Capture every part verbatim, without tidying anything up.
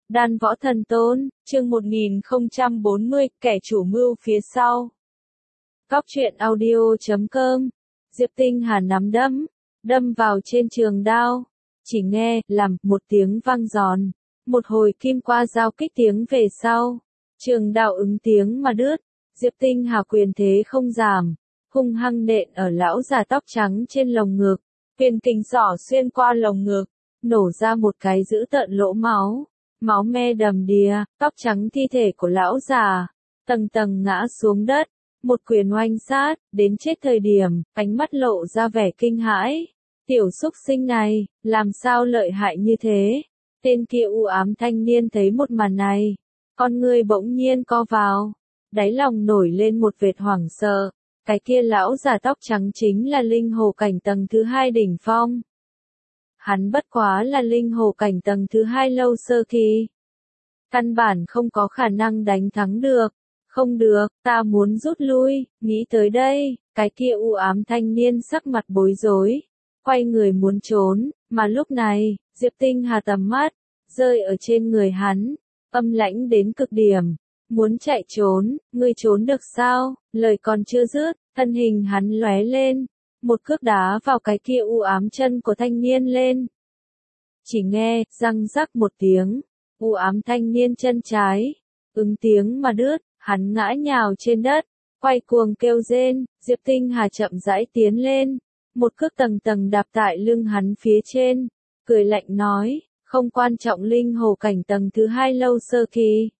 Đan Võ Thần Tôn, chương một nghìn không trăm bốn mươi, kẻ chủ mưu phía sau. Góc truyện audio chấm com. Diệp Tinh Hà nắm đấm, đâm vào trên trường đao. Chỉ nghe, làm, một tiếng vang giòn. Một hồi kim qua giao kích tiếng về sau. Trường đao ứng tiếng mà đứt. Diệp Tinh Hà quyền thế không giảm. Hung hăng nện ở lão già tóc trắng trên lồng ngực. Quyền kình xỏ xuyên qua lồng ngực. Nổ ra một cái dữ tợn lỗ máu. Máu me đầm đìa, tóc trắng thi thể của lão già, tầng tầng ngã xuống đất, một quyền oanh sát, đến chết thời điểm, ánh mắt lộ ra vẻ kinh hãi. Tiểu súc sinh này, làm sao lợi hại như thế? Tên kia u ám thanh niên thấy một màn này, con người bỗng nhiên co vào, đáy lòng nổi lên một vệt hoảng sợ. Cái kia lão già tóc trắng chính là linh hồ cảnh tầng thứ hai đỉnh phong. Hắn bất quá là linh hồ cảnh tầng thứ hai lâu sơ kỳ. Căn bản không có khả năng đánh thắng được. Không được, ta muốn rút lui, nghĩ tới đây, cái kia u ám thanh niên sắc mặt bối rối. Quay người muốn trốn, mà lúc này, Diệp Tinh Hà tầm mắt, rơi ở trên người hắn, âm lãnh đến cực điểm. Muốn chạy trốn, ngươi trốn được sao? Lời còn chưa dứt, thân hình hắn lóe lên. Một cước đá vào cái kia u ám chân của thanh niên lên. Chỉ nghe, răng rắc một tiếng, u ám thanh niên chân trái, ứng tiếng mà đứt, hắn ngã nhào trên đất, quay cuồng kêu rên. Diệp Tinh Hà chậm rãi tiến lên, một cước tầng tầng đạp tại lưng hắn phía trên, cười lạnh nói, không quan trọng linh hồ cảnh tầng thứ hai lâu sơ kỳ.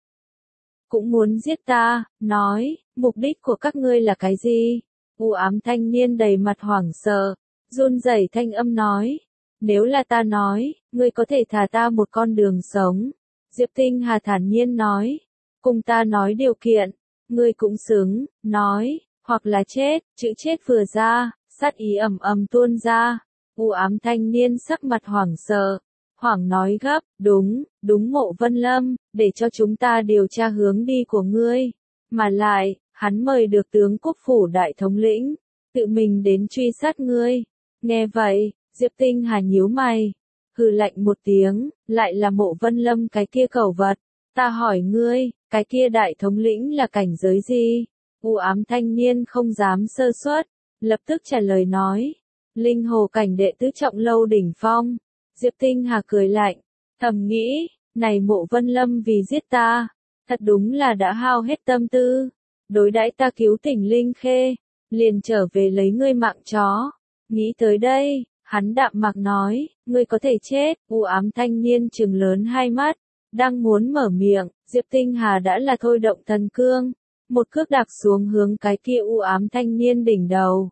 Cũng muốn giết ta, nói, mục đích của các ngươi là cái gì? U ám thanh niên đầy mặt hoảng sợ, run rẩy thanh âm nói, nếu là ta nói, ngươi có thể thả ta một con đường sống. Diệp Tinh Hà thản nhiên nói, cùng ta nói điều kiện, ngươi cũng xứng, nói, hoặc là chết. Chữ chết vừa ra, sát ý ầm ầm tuôn ra. U ám thanh niên sắc mặt hoảng sợ, hoảng nói gấp, đúng, đúng Mộ Vân Lâm, để cho chúng ta điều tra hướng đi của ngươi, mà lại, hắn mời được tướng quốc phủ đại thống lĩnh, tự mình đến truy sát ngươi. Nghe vậy, Diệp Tinh Hà nhíu mày, hừ lạnh một tiếng, lại là Mộ Vân Lâm cái kia cẩu vật. Ta hỏi ngươi, cái kia đại thống lĩnh là cảnh giới gì? U ám thanh niên không dám sơ suất, lập tức trả lời nói, linh hồ cảnh đệ tứ trọng lâu đỉnh phong. Diệp Tinh Hà cười lạnh, thầm nghĩ, này Mộ Vân Lâm vì giết ta, thật đúng là đã hao hết tâm tư. Đối đãi ta cứu tỉnh Linh Khê, liền trở về lấy ngươi mạng chó. Nghĩ tới đây, hắn đạm mạc nói, ngươi có thể chết. U ám thanh niên trừng lớn hai mắt, đang muốn mở miệng, Diệp Tinh Hà đã là thôi động thần cương, một cước đạp xuống hướng cái kia u ám thanh niên đỉnh đầu.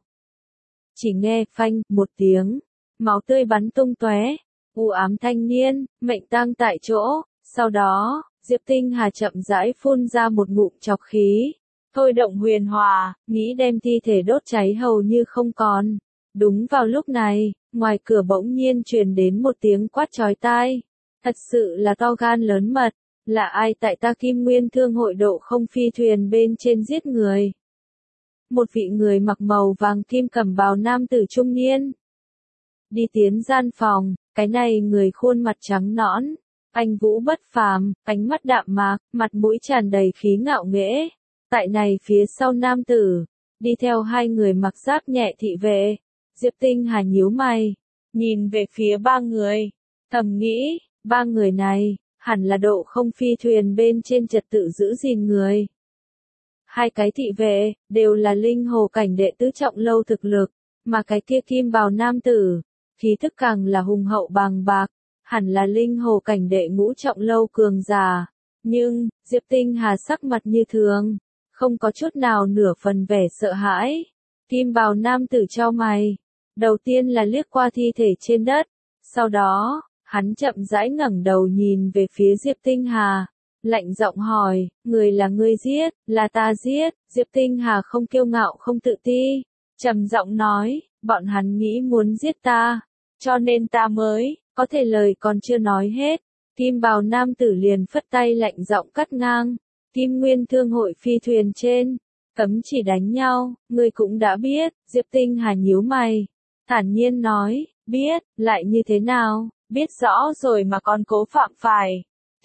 Chỉ nghe phanh một tiếng, máu tươi bắn tung tóe, u ám thanh niên mệnh tang tại chỗ. Sau đó, Diệp Tinh Hà chậm rãi phun ra một ngụm trọc khí. Thôi động huyền hòa, nghĩ đem thi thể đốt cháy hầu như không còn. Đúng vào lúc này, ngoài cửa bỗng nhiên truyền đến một tiếng quát chói tai. Thật sự là to gan lớn mật, là ai tại ta Kim Nguyên Thương hội độ không phi thuyền bên trên giết người? Một vị người mặc màu vàng kim cẩm bào nam tử trung niên. Đi tiến gian phòng, cái này người khuôn mặt trắng nõn, anh vũ bất phàm, ánh mắt đạm mạc, mặt mũi tràn đầy khí ngạo nghễ. Tại này phía sau nam tử, đi theo hai người mặc giáp nhẹ thị vệ. Diệp Tinh Hà nhíu mày, nhìn về phía ba người, thầm nghĩ, ba người này, hẳn là độ không phi thuyền bên trên trật tự giữ gìn người. Hai cái thị vệ, đều là linh hồ cảnh đệ tứ trọng lâu thực lực, mà cái kia kim bào nam tử, khí thức càng là hùng hậu bàng bạc, hẳn là linh hồ cảnh đệ ngũ trọng lâu cường giả. Nhưng, Diệp Tinh Hà sắc mặt như thường, không có chút nào nửa phần vẻ sợ hãi. Kim bào nam tử chau mày, đầu tiên là liếc qua thi thể trên đất, sau đó, hắn chậm rãi ngẩng đầu nhìn về phía Diệp Tinh Hà, lạnh giọng hỏi, người là ngươi giết, là ta giết? Diệp Tinh Hà không kiêu ngạo không tự ti, trầm giọng nói, bọn hắn nghĩ muốn giết ta, cho nên ta mới, có thể lời còn chưa nói hết, kim bào nam tử liền phất tay lạnh giọng cắt ngang. Kim Nguyên Thương hội phi thuyền trên, cấm chỉ đánh nhau, ngươi cũng đã biết. Diệp Tinh Hà nhíu mày, thản nhiên nói, biết, lại như thế nào, biết rõ rồi mà còn cố phạm phải.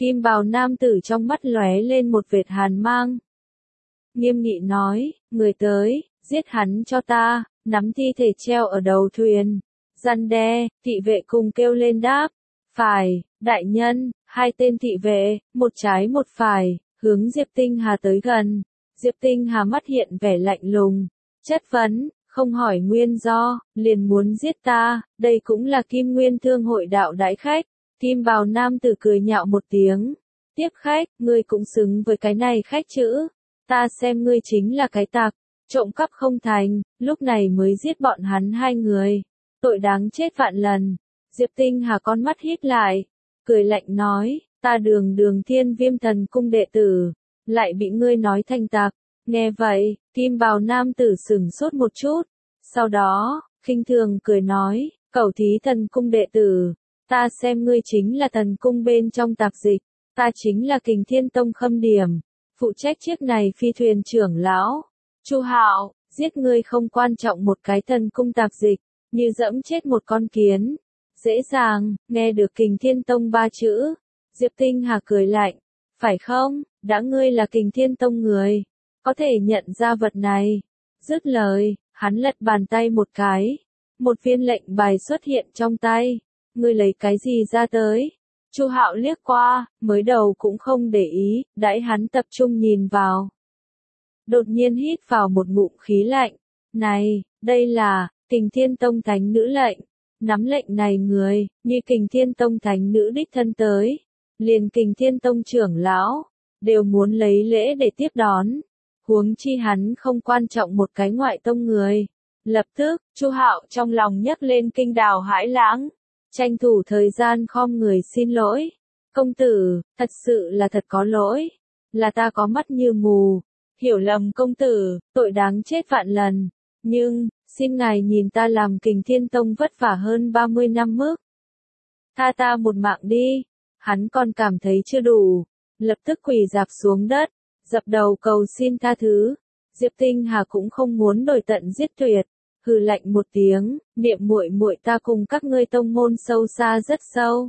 Kim bào nam tử trong mắt lóe lên một vệt hàn mang. Nghiêm nghị nói, người tới, giết hắn cho ta, nắm thi thể treo ở đầu thuyền. Răn đe, thị vệ cùng kêu lên đáp. Phải, đại nhân, hai tên thị vệ, một trái một phải, hướng Diệp Tinh Hà tới gần. Diệp Tinh Hà mắt hiện vẻ lạnh lùng, chất vấn, không hỏi nguyên do, liền muốn giết ta, đây cũng là Kim Nguyên Thương hội đạo đãi khách. Kim bào nam tử cười nhạo một tiếng. Tiếp khách, ngươi cũng xứng với cái này khách chữ. Ta xem ngươi chính là cái tặc, trộm cắp không thành, lúc này mới giết bọn hắn hai người. Tội đáng chết vạn lần. Diệp Tinh Hà con mắt híp lại, cười lạnh nói, ta đường đường Thiên Viêm Thần cung đệ tử, lại bị ngươi nói thành tặc. Nghe vậy, Kim bào nam tử sửng sốt một chút, sau đó, khinh thường cười nói, cẩu thí thần cung đệ tử, ta xem ngươi chính là thần cung bên trong tạp dịch, ta chính là Kình Thiên Tông Khâm Điểm, phụ trách chiếc này phi thuyền trưởng lão. Chu Hạo, giết ngươi không quan trọng một cái thần cung tạp dịch, như dẫm chết một con kiến. Dễ dàng, nghe được Kình Thiên Tông ba chữ. Diệp Tinh Hà cười lạnh, phải không, đã ngươi là Kình Thiên Tông người, có thể nhận ra vật này. Dứt lời, hắn lật bàn tay một cái, một viên lệnh bài xuất hiện trong tay. Ngươi lấy cái gì ra tới? Chu Hạo liếc qua, mới đầu cũng không để ý, đãi hắn tập trung nhìn vào. Đột nhiên hít vào một ngụm khí lạnh. Này, đây là Kình Thiên Tông thánh nữ lệnh. Nắm lệnh này người, như Kình Thiên Tông thánh nữ đích thân tới, liền Kình Thiên Tông trưởng lão, đều muốn lấy lễ để tiếp đón. Huống chi hắn không quan trọng một cái ngoại tông người. Lập tức, Chu Hạo trong lòng nhấc lên kinh đào hãi lãng, tranh thủ thời gian khom người xin lỗi. Công tử, thật sự là thật có lỗi, là ta có mắt như mù, hiểu lầm công tử, tội đáng chết vạn lần. Nhưng, xin ngài nhìn ta làm Kình Thiên Tông vất vả hơn ba mươi năm mức. Tha ta một mạng đi. Hắn còn cảm thấy chưa đủ, lập tức quỳ rạp xuống đất, dập đầu cầu xin tha thứ. Diệp Tinh Hà cũng không muốn đổi tận giết tuyệt, hừ lạnh một tiếng, niệm muội muội ta cùng các ngươi tông môn sâu xa rất sâu.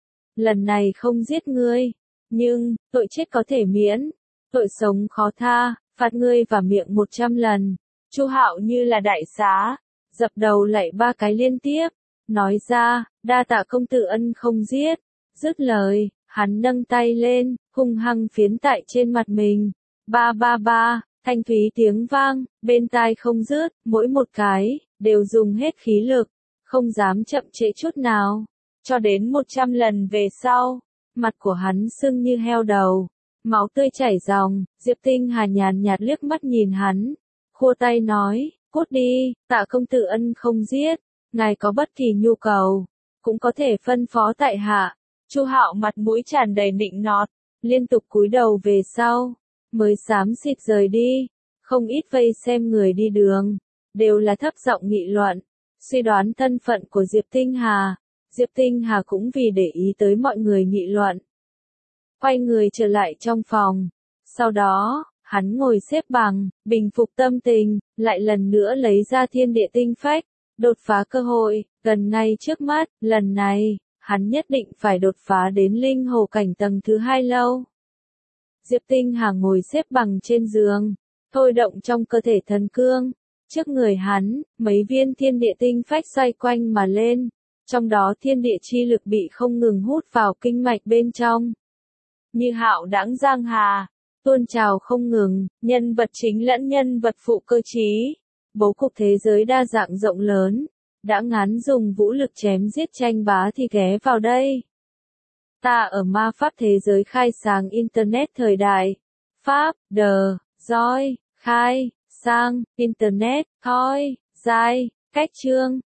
Lần này không giết ngươi, nhưng tội chết có thể miễn, tội sống khó tha, phạt ngươi vào miệng một trăm lần. Chu Hạo như là đại xá, dập đầu lạy ba cái liên tiếp, nói ra, đa tạ công tử ân không giết. Dứt lời, hắn nâng tay lên, hung hăng phiến tại trên mặt mình. Ba ba ba, thanh thúy tiếng vang, bên tai không dứt, mỗi một cái, đều dùng hết khí lực, không dám chậm trễ chút nào. Cho đến một trăm lần về sau, mặt của hắn sưng như heo đầu, máu tươi chảy ròng. Diệp Tinh Hà nhàn nhạt liếc mắt nhìn hắn, khua tay nói, cút đi, tạ công tử ân không giết, ngài có bất kỳ nhu cầu, cũng có thể phân phó tại hạ. Chu Hạo mặt mũi tràn đầy nịnh nọt, liên tục cúi đầu về sau, mới xám xịt rời đi. Không ít vây xem người đi đường, đều là thấp giọng nghị luận, suy đoán thân phận của Diệp Tinh Hà. Diệp Tinh Hà cũng vì để ý tới mọi người nghị luận, quay người trở lại trong phòng. Sau đó, hắn ngồi xếp bằng, bình phục tâm tình, lại lần nữa lấy ra thiên địa tinh phách, đột phá cơ hội, gần ngay trước mắt. Lần này, hắn nhất định phải đột phá đến linh hồ cảnh tầng thứ hai lâu. Diệp Tinh Hà ngồi xếp bằng trên giường, thôi động trong cơ thể thần cương. Trước người hắn, mấy viên thiên địa tinh phách xoay quanh mà lên, trong đó thiên địa chi lực bị không ngừng hút vào kinh mạch bên trong. Như hạo đãng giang hà, tuôn trào không ngừng, nhân vật chính lẫn nhân vật phụ cơ trí. Bố cục thế giới đa dạng rộng lớn, đã ngán dùng vũ lực chém giết tranh bá thì ghé vào đây. Ta ở ma pháp thế giới khai sáng Internet thời đại. Pháp, đờ, roi, khai, sang, Internet, thoi, giai, cách chương.